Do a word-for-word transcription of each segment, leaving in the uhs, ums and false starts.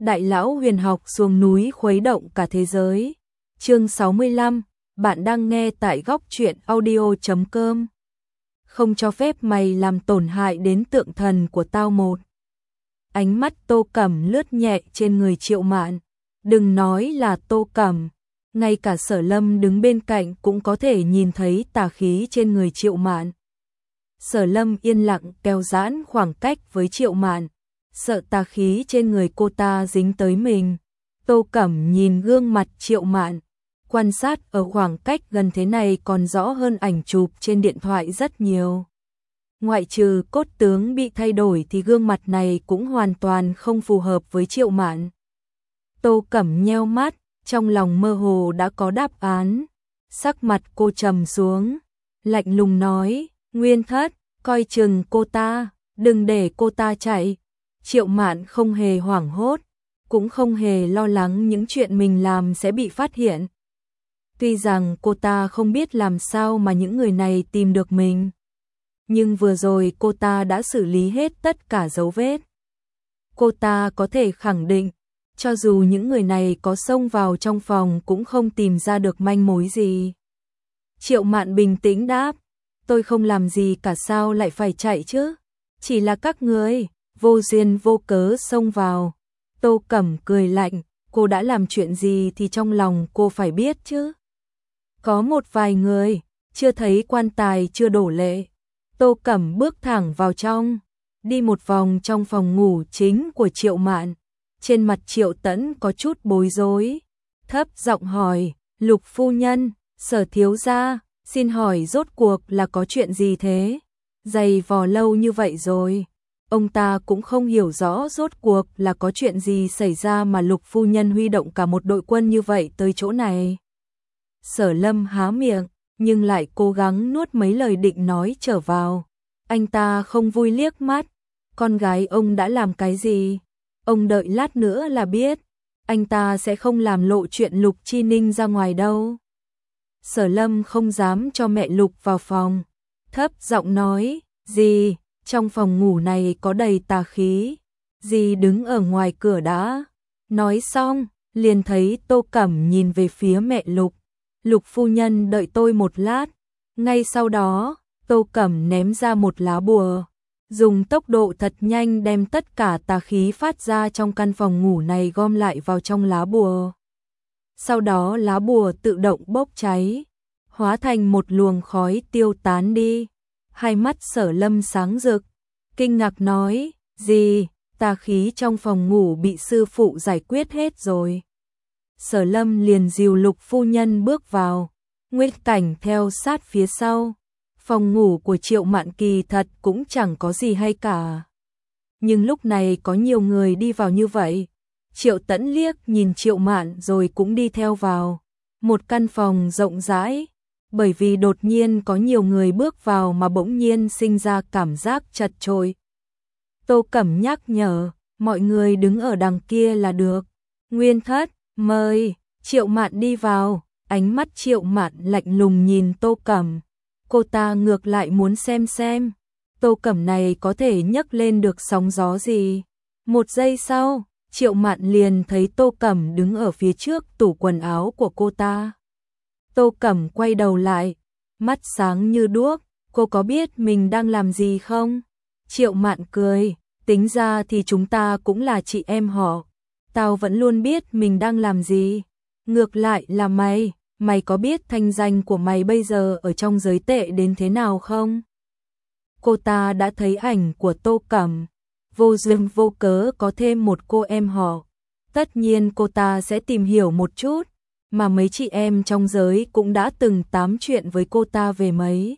Đại lão huyền học xuống núi khuấy động cả thế giới. Chương sáu mươi lăm, bạn đang nghe tại góc truyện audio chấm com. Không cho phép mày làm tổn hại đến tượng thần của tao một. Ánh mắt Tô Cẩm lướt nhẹ trên người Triệu Mạn. Đừng nói là Tô Cẩm, ngay cả Sở Lâm đứng bên cạnh cũng có thể nhìn thấy tà khí trên người Triệu Mạn. Sở Lâm yên lặng kéo giãn khoảng cách với Triệu Mạn, sợ tà khí trên người cô ta dính tới mình. Tô Cẩm nhìn gương mặt Triệu Mạn, quan sát ở khoảng cách gần thế này còn rõ hơn ảnh chụp trên điện thoại rất nhiều. Ngoại trừ cốt tướng bị thay đổi thì gương mặt này cũng hoàn toàn không phù hợp với Triệu Mạn. Tô Cẩm nheo mắt, trong lòng mơ hồ đã có đáp án. Sắc mặt cô trầm xuống, lạnh lùng nói, Nguyên Thất, coi chừng cô ta, đừng để cô ta chạy. Triệu Mạn không hề hoảng hốt, cũng không hề lo lắng những chuyện mình làm sẽ bị phát hiện. Tuy rằng cô ta không biết làm sao mà những người này tìm được mình, nhưng vừa rồi cô ta đã xử lý hết tất cả dấu vết. Cô ta có thể khẳng định, cho dù những người này có xông vào trong phòng cũng không tìm ra được manh mối gì. Triệu Mạn bình tĩnh đáp, tôi không làm gì cả, sao lại phải chạy chứ? Chỉ là các người vô duyên vô cớ xông vào. Tô Cẩm cười lạnh, cô đã làm chuyện gì thì trong lòng cô phải biết chứ. Có một vài người chưa thấy quan tài chưa đổ lệ. Tô Cẩm bước thẳng vào trong, đi một vòng trong phòng ngủ chính của Triệu Mạn. Trên mặt Triệu Tẫn có chút bối rối, thấp giọng hỏi, Lục phu nhân, Sở thiếu gia, xin hỏi rốt cuộc là có chuyện gì thế? Dày vò lâu như vậy rồi, ông ta cũng không hiểu rõ rốt cuộc là có chuyện gì xảy ra mà Lục phu nhân huy động cả một đội quân như vậy tới chỗ này. Sở Lâm há miệng, nhưng lại cố gắng nuốt mấy lời định nói trở vào. Anh ta không vui liếc mắt, con gái ông đã làm cái gì? Ông đợi lát nữa là biết, anh ta sẽ không làm lộ chuyện Lục Chi Ninh ra ngoài đâu. Sở Lâm không dám cho mẹ Lục vào phòng, thấp giọng nói, dì, trong phòng ngủ này có đầy tà khí, dì đứng ở ngoài cửa đã. Nói xong, liền thấy Tô Cẩm nhìn về phía mẹ Lục, Lục phu nhân đợi tôi một lát. Ngay sau đó, Tô Cẩm ném ra một lá bùa, dùng tốc độ thật nhanh đem tất cả tà khí phát ra trong căn phòng ngủ này gom lại vào trong lá bùa. Sau đó lá bùa tự động bốc cháy, hóa thành một luồng khói tiêu tán đi. Hai mắt Sở Lâm sáng rực, kinh ngạc nói, gì, tà khí trong phòng ngủ bị sư phụ giải quyết hết rồi. Sở Lâm liền dìu Lục phu nhân bước vào, Nguyệt Cảnh theo sát phía sau. Phòng ngủ của Triệu Mạn kỳ thật cũng chẳng có gì hay cả, nhưng lúc này có nhiều người đi vào như vậy. Triệu Tẫn liếc nhìn Triệu Mạn rồi cũng đi theo vào. Một căn phòng rộng rãi, bởi vì đột nhiên có nhiều người bước vào mà bỗng nhiên sinh ra cảm giác chật chội. Tô Cẩm nhắc nhở, mọi người đứng ở đằng kia là được. Nguyên Thất, mời. Triệu Mạn đi vào, ánh mắt Triệu Mạn lạnh lùng nhìn Tô Cẩm. Cô ta ngược lại muốn xem xem Tô Cẩm này có thể nhấc lên được sóng gió gì. Một giây sau, Triệu Mạn liền thấy Tô Cẩm đứng ở phía trước tủ quần áo của cô ta. Tô Cẩm quay đầu lại, mắt sáng như đuốc, cô có biết mình đang làm gì không? Triệu Mạn cười, tính ra thì chúng ta cũng là chị em họ, tao vẫn luôn biết mình đang làm gì. Ngược lại là mày, mày có biết thanh danh của mày bây giờ ở trong giới tệ đến thế nào không? Cô ta đã thấy ảnh của Tô Cẩm, vô duyên vô cớ có thêm một cô em họ. Tất nhiên cô ta sẽ tìm hiểu một chút, mà mấy chị em trong giới cũng đã từng tám chuyện với cô ta về mấy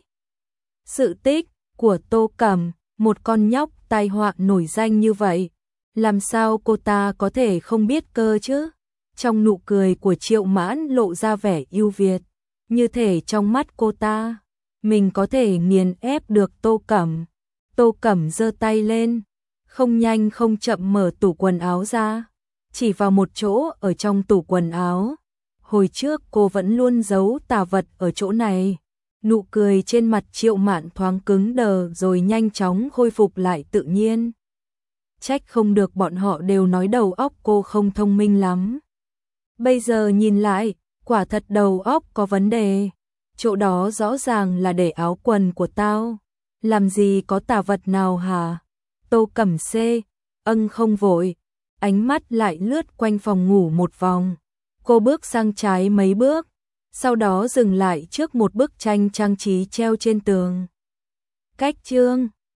sự tích của Tô Cẩm, một con nhóc tai họa nổi danh như vậy. Làm sao cô ta có thể không biết cơ chứ? Trong nụ cười của Triệu Mãn lộ ra vẻ ưu việt, như thể trong mắt cô ta, mình có thể nghiền ép được Tô Cẩm. Tô Cẩm giơ tay lên, không nhanh không chậm mở tủ quần áo ra, chỉ vào một chỗ ở trong tủ quần áo. Hồi trước cô vẫn luôn giấu tà vật ở chỗ này. Nụ cười trên mặt Triệu Mạn thoáng cứng đờ rồi nhanh chóng khôi phục lại tự nhiên. trách không được bọn họ đều nói đầu óc cô không thông minh lắm. Bây giờ nhìn lại, quả thật đầu óc có vấn đề. Chỗ đó rõ ràng là để áo quần của tao. Làm gì có tà vật nào hả? Tô Cẩm Xê, ân không vội. Ánh mắt lại lướt quanh phòng ngủ một vòng. Cô bước sang trái mấy bước, sau đó dừng lại trước một bức tranh trang trí treo trên tường. Cách chương